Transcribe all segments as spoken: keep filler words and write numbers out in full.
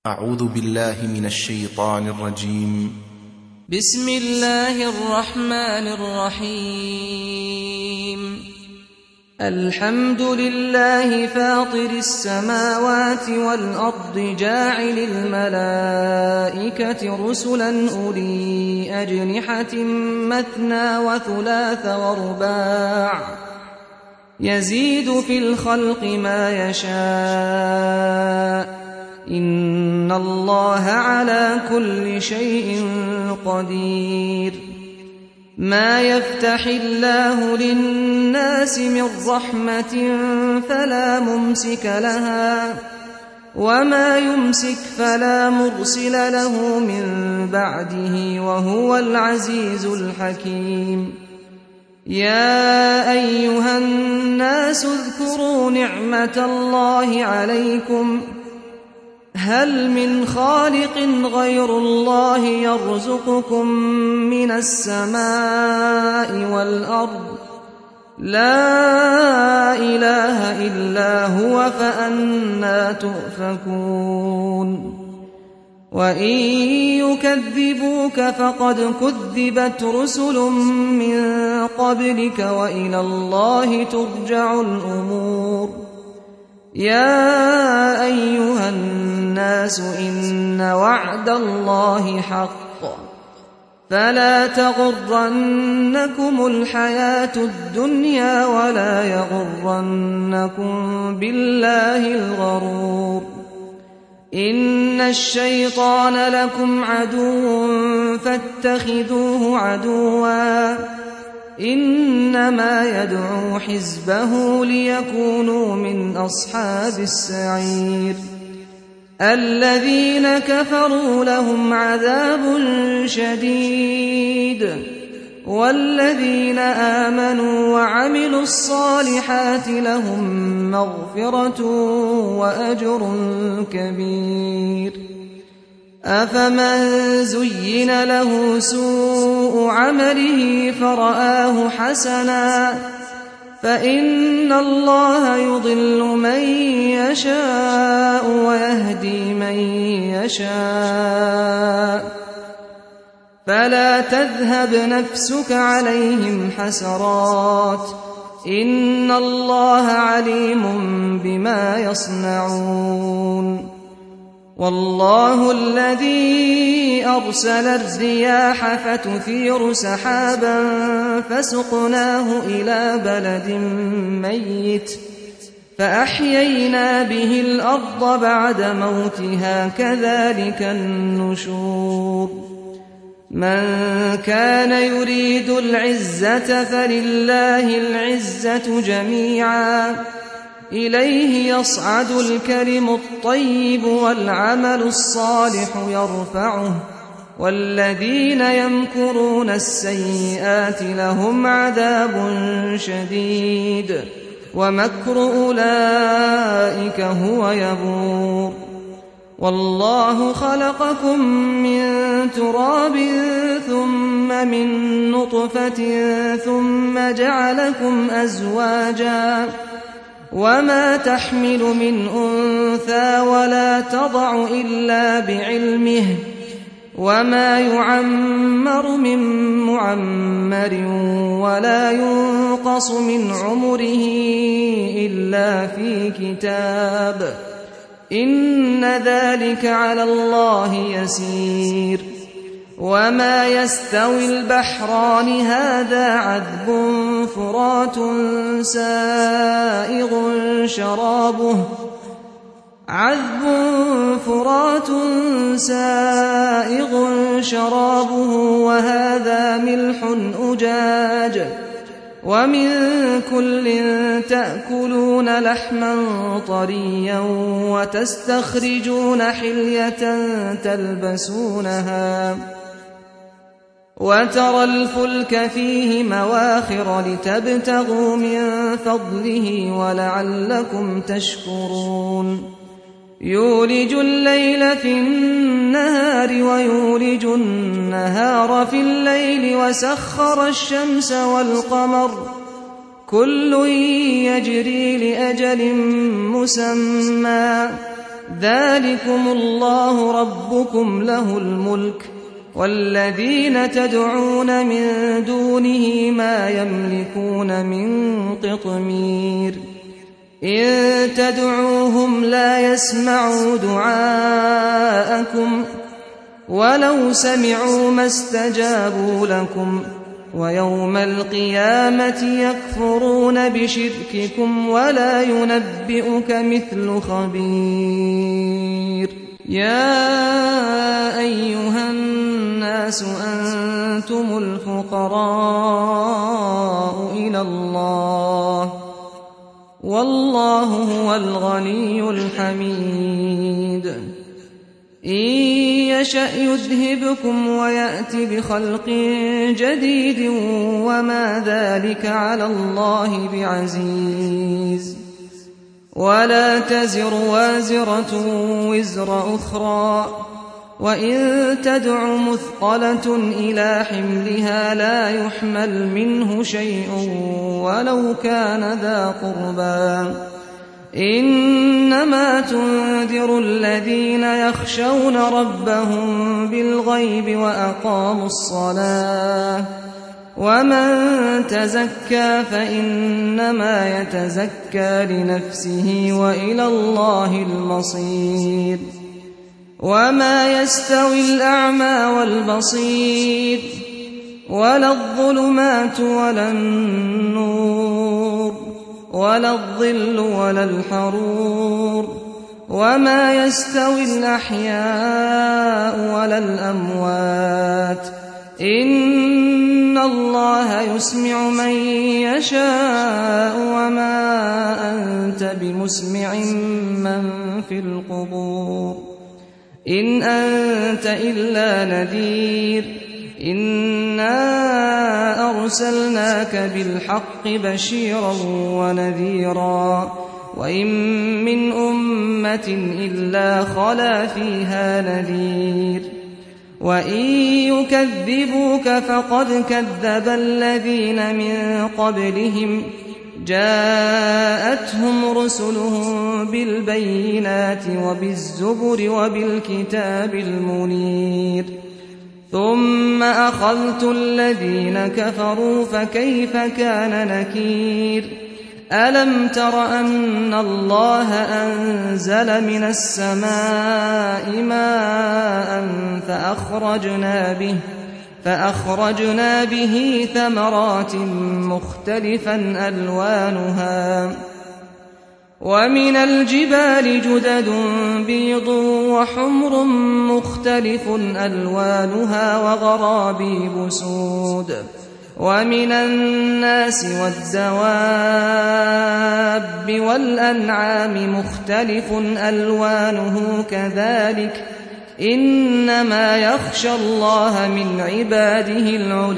أعوذ بالله من الشيطان الرجيم. بسم الله الرحمن الرحيم. الحمد لله فاطر السماوات والأرض جاعل الملائكة رسلا أولي أجنحة مثنى وثلاث ورباع يزيد في الخلق ما يشاء إن الله على كل شيء قدير. ما يفتح الله للناس من رحمة فلا ممسك لها وما يمسك فلا مرسل له من بعده وهو العزيز الحكيم. يا أيها الناس اذكروا نعمة الله عليكم هل من خالق غير الله يرزقكم من السماء والأرض لا إله إلا هو فأنى تؤفكون. وإن يكذبوك فقد كذبت رسل من قبلك وإلى الله ترجع الأمور. يا أيها الناس إن وعد الله حق فلا تغرنكم الحياة الدنيا ولا يغرنكم بالله الغرور. إن الشيطان لكم عدو فاتخذوه عدوا إنما يدعو حزبه ليكونوا من أصحاب السعير. الذين كفروا لهم عذاب شديد والذين آمنوا وعملوا الصالحات لهم مغفرة وأجر كبير. أفمن زين له سوء عمله فرآه حسنا فإن الله يضل من يشاء ويهدي من يشاء فلا تذهب نفسك عليهم حسرات إن الله عليم بما يصنعون. والله الذي أرسل الرياح فتثير سحابا فسقناه إلى بلد ميت فأحيينا به الأرض بعد موتها كذلك النشور. من كان يريد العزة فلله العزة جميعا إليه يصعد الكلم الطيب والعمل الصالح يرفعه والذين يمكرون السيئات لهم عذاب شديد ومكر أولئك هو يبور. والله خلقكم من تراب ثم من نطفة ثم جعلكم أزواجا وما تحمل من أنثى ولا تضع إلا بعلمه وما يعمر من معمر ولا ينقص من عمره إلا في كتاب إن ذلك على الله يسير. وما يستوي البحران هذا عذب فرات سائغ شرابه عذب فرات سائغ شرابه وهذا ملح أجاج ومن كل تأكلون لحما طريا وتستخرجون حلية تلبسونها وترى الفلك فيه مواخر لتبتغوا من فضله ولعلكم تشكرون. يولج الليل في النهار ويولج النهار في الليل وسخر الشمس والقمر كل يجري لأجل مسمى ذلكم الله ربكم له الملك والذين تدعون من دونه ما يملكون من قطمير إن تدعوهم لا يسمعوا دعاءكم ولو سمعوا ما استجابوا لكم ويوم القيامة يكفرون بشرككم ولا ينبئك مثل خبير يا أيها الناس أنتم الفقراء إلى الله والله هو الغني الحميد إن يشأ يذهبكم ويأت بخلق جديد وما ذلك على الله بعزيز ولا تزر وازرة وزر أخرى وإن تدع مثقلة إلى حملها لا يحمل منه شيء ولو كان ذا قربى إنما تنذر الذين يخشون ربهم بالغيب وأقاموا الصلاة ومن تزكى فإنما يتزكى لنفسه وإلى الله المصير وما يستوي الأعمى والبصير ولا الظلمات ولا النور ولا الظل ولا الحرور وما يستوي الأحياء ولا الأموات إن الله يسمع من يشاء وما أنت بمسمع من في القبور إن أنت إلا نذير إنا أرسلناك بالحق بشيرا ونذيرا وإن من أمة إلا خلا فيها نذير وإن يكذبوك فقد كذب الذين من قبلهم جاءتهم رسلهم بالبينات وبالزبر وبالكتاب المنير ثم أخذت الذين كفروا فكيف كان نكير ألم تر أن الله أنزل من السماء ماء فأخرجنا به فأخرجنا به ثمرات مختلفا ألوانها ومن الجبال جدد بيض وحمر مختلف ألوانها وغرابيب سود ومن الناس والدواب والأنعام مختلف ألوانه كذلك إنما يخشى الله من عباده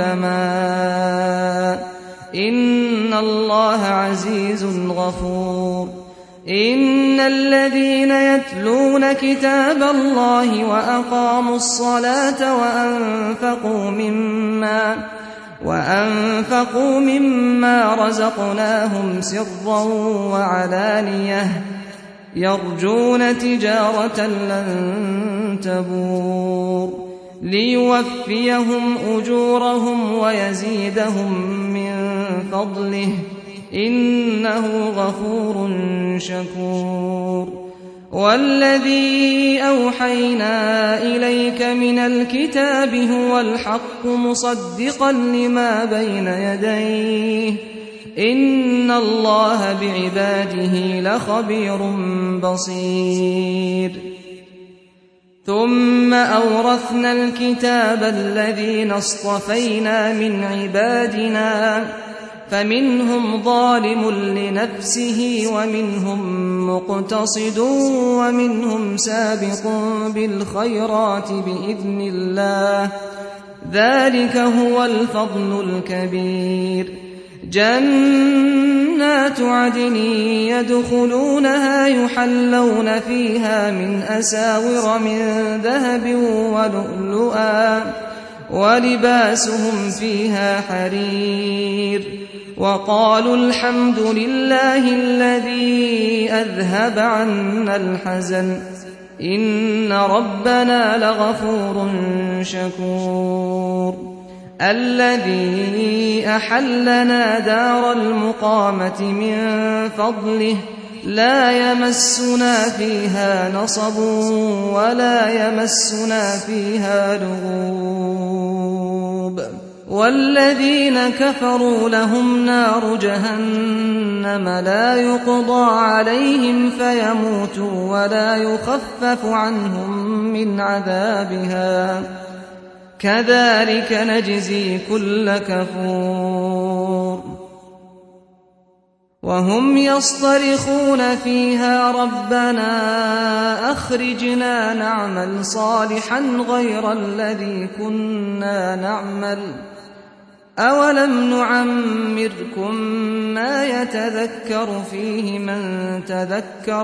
العلماء إن الله عزيز غفور إن الذين يتلون كتاب الله وأقاموا الصلاة وأنفقوا مما وأنفقوا مما رزقناهم سرا وعلانية يرجون تجارة لن تبور ليوفيهم أجورهم ويزيدهم من فضله إنه غفور شكور والذي أوحينا إليك من الكتاب هو الحق مصدقا لما بين يديه إن الله بعباده لخبير بصير ثم أورثنا الكتاب الذين اصطفينا من عبادنا فمنهم ظالم لنفسه ومنهم مقتصد ومنهم سابق بالخيرات بإذن الله ذلك هو الفضل الكبير جنات عدن يدخلونها يحلون فيها من أساور من ذهب ولؤلؤا ولباسهم فيها حرير وقالوا الحمد لله الذي أذهب عنا الحزن إن ربنا لغفور شكور الذي أحلنا دار المقامة من فضله لا يمسنا فيها نصب ولا يمسنا فيها لغوب والذين كفروا لهم نار جهنم لا يقضى عليهم فيموتوا ولا يخفف عنهم من عذابها كذلك نجزي كل كفور وهم يصطرخون فيها ربنا أخرجنا نعمل صالحا غير الذي كنا نعمل أولم نعمركم ما يتذكر فيه من تذكر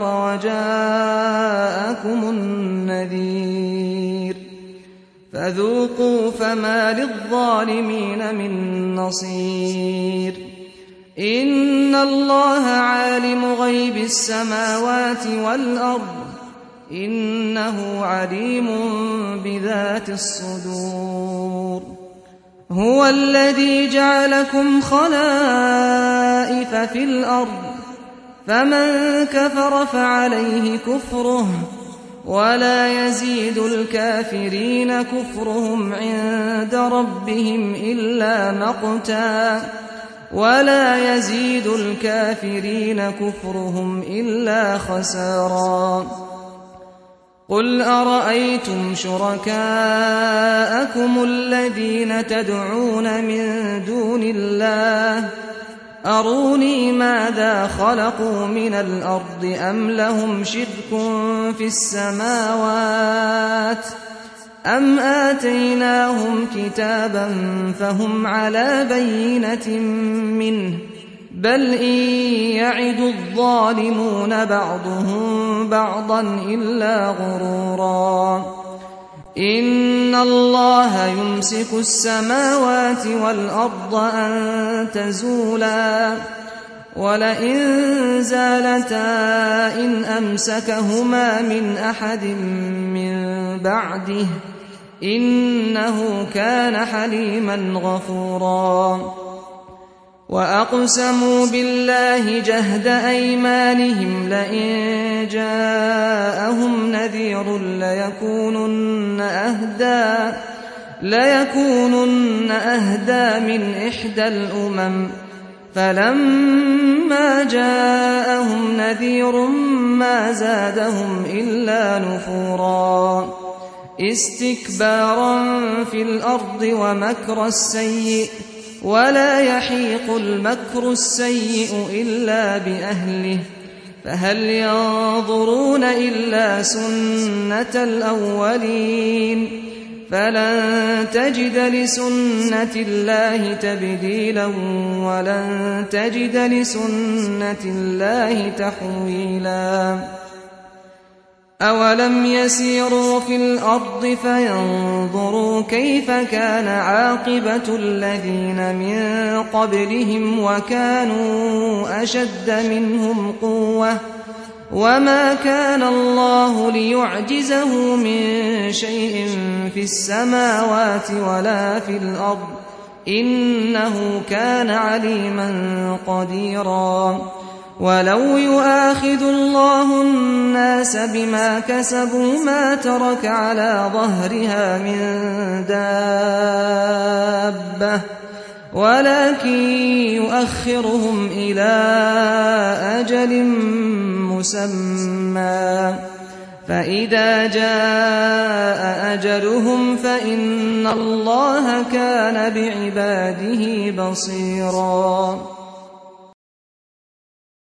وجاءكم النذير فذوقوا فما للظالمين من نصير إن الله عالم غيب السماوات والأرض إنه عليم بذات الصدور هو الذي جعلكم خلائف في الأرض فمن كفر فعليه كفره ولا يزيد الكافرين كفرهم عند ربهم إلا مقتا ولا يزيد الكافرين كفرهم إلا خسارا قل أرأيتم شركاءكم الذين تدعون من دون الله أروني ماذا خلقوا من الأرض أم لهم شرك في السماوات أم آتيناهم كتابا فهم على بينة منه بل إن يعد الظالمون بعضهم بعضا إلا غرورا إن الله يمسك السماوات والأرض أن تزولا ولئن زالتا إن أمسكهما من أحد من بعده إنه كان حليما غفورا وأقسموا بالله جهد أيمانهم لئن جاءهم نذير ليكونن أهدى ليكونن أهدى من إحدى الأمم فلما جاءهم نذير ما زادهم إلا نفورا استكبارا في الأرض ومكر السيء ولا يحيق المكر السيء إلا بأهله فهل ينظرون إلا سنة الأولين فلن تجد لسنة الله تبديلا ولن تجد لسنة الله تحويلا أولم يسيروا في الأرض فينظروا كيف كان عاقبة الذين من قبلهم وكانوا أشد منهم قوة وما كان الله ليعجزه من شيء في السماوات ولا في الأرض إنه كان عليما قديرا ولو يؤاخذ الله الناس بما كسبوا ما ترك على ظهرها من دابة ولكن يؤخرهم إلى أجل مسمى فإذا جاء أجلهم فإن الله كان بعباده بصيرا